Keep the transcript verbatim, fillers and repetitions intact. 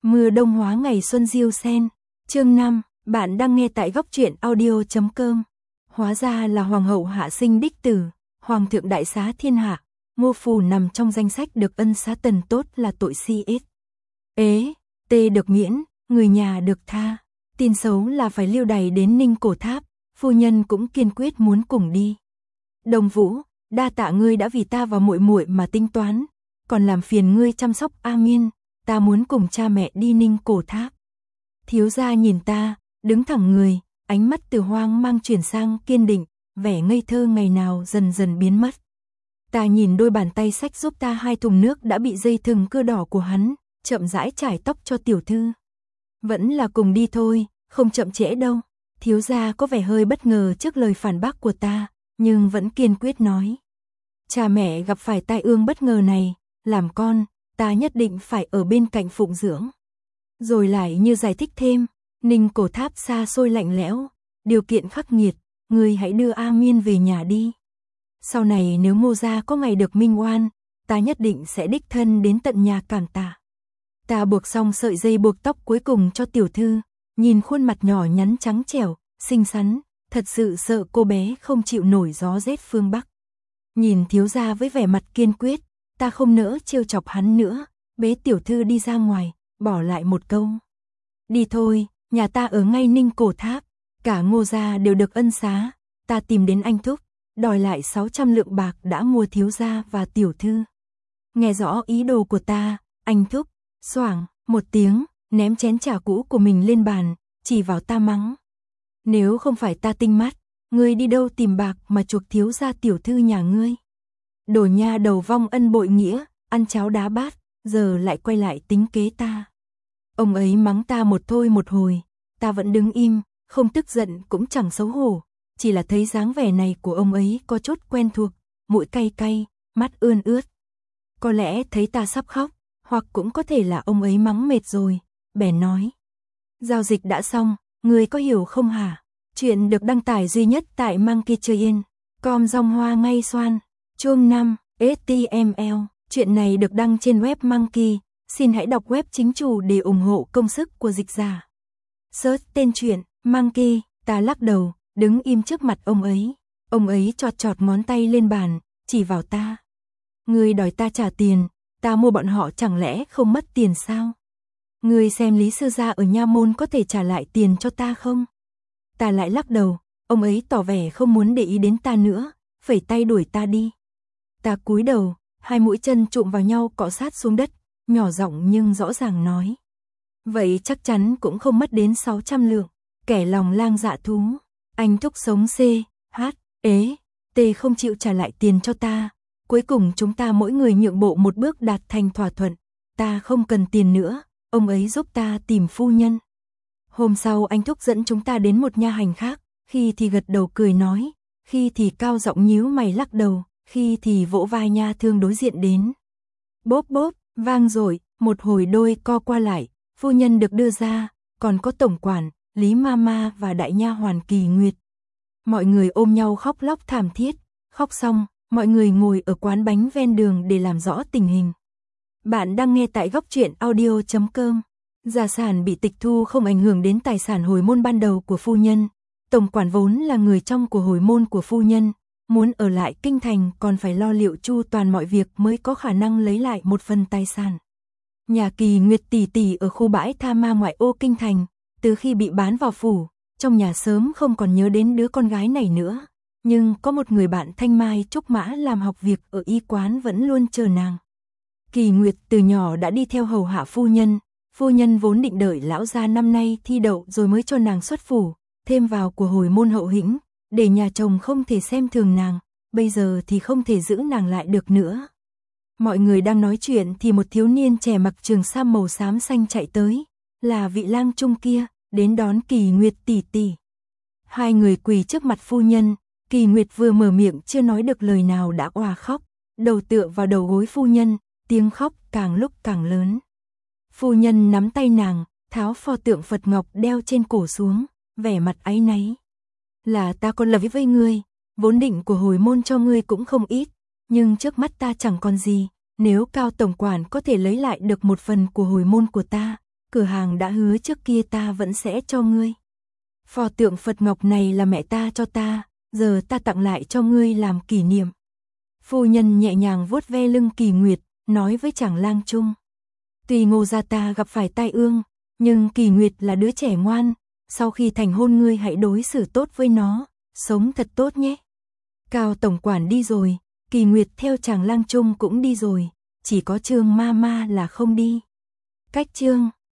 Mưa đông hóa ngày xuân diêu sen. Chương năm, bạn đang nghe tại góc truyện audio chấm com. Hóa ra là hoàng hậu hạ sinh đích tử, hoàng thượng đại xá thiên hạ, Ngô Phù nằm trong danh sách được ân xá tần tốt là tội si ít. Ế, tê được miễn, người nhà được tha. Tin xấu là phải lưu đày đến Ninh Cổ Tháp, phu nhân cũng kiên quyết muốn cùng đi. Đồng Vũ, đa tạ ngươi đã vì ta và muội muội mà tính toán, còn làm phiền ngươi chăm sóc A Miên, ta muốn cùng cha mẹ đi Ninh Cổ Tháp. Thiếu gia nhìn ta, đứng thẳng người, ánh mắt từ hoang mang chuyển sang kiên định, vẻ ngây thơ ngày nào dần dần biến mất. Ta nhìn đôi bàn tay xách giúp ta hai thùng nước đã bị dây thừng cưa đỏ của hắn, chậm rãi chải tóc cho tiểu thư. Vẫn là cùng đi thôi, không chậm trễ đâu. Thiếu gia có vẻ hơi bất ngờ trước lời phản bác của ta, nhưng vẫn kiên quyết nói. Cha mẹ gặp phải tai ương bất ngờ này, làm con, ta nhất định phải ở bên cạnh phụng dưỡng. Rồi lại như giải thích thêm, Ninh Cổ Tháp xa xôi lạnh lẽo, điều kiện khắc nghiệt, ngươi hãy đưa A Miên về nhà đi. Sau này nếu Ngô gia có ngày được minh oan, ta nhất định sẽ đích thân đến tận nhà cảm tạ. Ta buộc xong sợi dây buộc tóc cuối cùng cho tiểu thư, nhìn khuôn mặt nhỏ nhắn trắng trẻo, xinh xắn, thật sự sợ cô bé không chịu nổi gió rét phương Bắc. Nhìn thiếu gia với vẻ mặt kiên quyết, ta không nỡ trêu chọc hắn nữa, bế tiểu thư đi ra ngoài, bỏ lại một câu. Đi thôi, nhà ta ở ngay Ninh Cổ Tháp, cả Ngô gia đều được ân xá, ta tìm đến anh thúc, đòi lại sáu trăm lượng bạc đã mua thiếu gia và tiểu thư. Nghe rõ ý đồ của ta, anh thúc, xoảng, một tiếng, ném chén trà cũ của mình lên bàn, chỉ vào ta mắng. Nếu không phải ta tinh mắt, ngươi đi đâu tìm bạc mà chuộc thiếu gia tiểu thư nhà ngươi. Đồ nha đầu vong ân bội nghĩa, ăn cháo đá bát, giờ lại quay lại tính kế ta. Ông ấy mắng ta một thôi một hồi, ta vẫn đứng im, không tức giận cũng chẳng xấu hổ, chỉ là thấy dáng vẻ này của ông ấy có chút quen thuộc, mũi cay cay, mắt ươn ướt. Có lẽ thấy ta sắp khóc, hoặc cũng có thể là ông ấy mắng mệt rồi, bèn nói. Giao dịch đã xong, người có hiểu không hả? Chuyện được đăng tải duy nhất tại Monkey Train, com dòng hoa ngay xoan, chương năm, ếch ti em eo. Chuyện này được đăng trên web Monkey, xin hãy đọc web chính chủ để ủng hộ công sức của dịch giả. Search tên truyện, Monkey, ta lắc đầu, đứng im trước mặt ông ấy. Ông ấy chọt chọt ngón tay lên bàn, chỉ vào ta. Ngươi đòi ta trả tiền, ta mua bọn họ chẳng lẽ không mất tiền sao? Ngươi xem Lý sư gia ở Nha Môn có thể trả lại tiền cho ta không? Ta lại lắc đầu, ông ấy tỏ vẻ không muốn để ý đến ta nữa, phẩy tay đuổi ta đi. Ta cúi đầu, hai mũi chân chụm vào nhau cọ sát xuống đất, nhỏ giọng nhưng rõ ràng nói. Vậy chắc chắn cũng không mất đến sáu trăm lượng, kẻ lòng lang dạ thú. Anh thúc sống C, H, ế, T không chịu trả lại tiền cho ta. Cuối cùng chúng ta mỗi người nhượng bộ một bước đạt thành thỏa thuận. Ta không cần tiền nữa, ông ấy giúp ta tìm phu nhân. Hôm sau anh thúc dẫn chúng ta đến một nha hành khác, khi thì gật đầu cười nói, khi thì cao giọng nhíu mày lắc đầu, khi thì vỗ vai nha thương đối diện đến. Bốp bốp, vang rồi, một hồi đôi co qua lại, phu nhân được đưa ra, còn có tổng quản, Lý Mama và đại nha hoàn Kỳ Nguyệt. Mọi người ôm nhau khóc lóc thảm thiết, khóc xong, mọi người ngồi ở quán bánh ven đường để làm rõ tình hình. Bạn đang nghe tại góc truyện audio chấm com. Gia sản bị tịch thu không ảnh hưởng đến tài sản hồi môn ban đầu của phu nhân. Tổng quản vốn là người trong của hồi môn của phu nhân, muốn ở lại kinh thành còn phải lo liệu chu toàn mọi việc mới có khả năng lấy lại một phần tài sản. Nhà Kỳ Nguyệt tỷ tỷ ở khu bãi tha ma ngoại ô kinh thành, từ khi bị bán vào phủ, trong nhà sớm không còn nhớ đến đứa con gái này nữa, nhưng có một người bạn thanh mai trúc mã làm học việc ở y quán vẫn luôn chờ nàng. Kỳ Nguyệt từ nhỏ đã đi theo hầu hạ phu nhân, phu nhân vốn định đợi lão gia năm nay thi đậu rồi mới cho nàng xuất phủ, thêm vào của hồi môn hậu hĩnh, để nhà chồng không thể xem thường nàng, bây giờ thì không thể giữ nàng lại được nữa. Mọi người đang nói chuyện thì một thiếu niên trẻ mặc trường sam màu xám xanh chạy tới, là vị lang trung kia, đến đón Kỳ Nguyệt tỷ tỷ. Hai người quỳ trước mặt phu nhân, Kỳ Nguyệt vừa mở miệng chưa nói được lời nào đã òa khóc, đầu tựa vào đầu gối phu nhân, tiếng khóc càng lúc càng lớn. Phu nhân nắm tay nàng, tháo pho tượng Phật Ngọc đeo trên cổ xuống, vẻ mặt áy náy. Là ta còn lập với ngươi, vốn định của hồi môn cho ngươi cũng không ít, nhưng trước mắt ta chẳng còn gì, nếu Cao tổng quản có thể lấy lại được một phần của hồi môn của ta, cửa hàng đã hứa trước kia ta vẫn sẽ cho ngươi. Pho tượng Phật Ngọc này là mẹ ta cho ta, giờ ta tặng lại cho ngươi làm kỷ niệm. Phu nhân nhẹ nhàng vuốt ve lưng Kỳ Nguyệt, nói với chàng lang trung. Tuy Ngô gia ta gặp phải tai ương, nhưng Kỳ Nguyệt là đứa trẻ ngoan, sau khi thành hôn ngươi hãy đối xử tốt với nó, sống thật tốt nhé. Cao tổng quản đi rồi, Kỳ Nguyệt theo chàng lang trung cũng đi rồi, chỉ có Trương ma ma là không đi. Cách Trương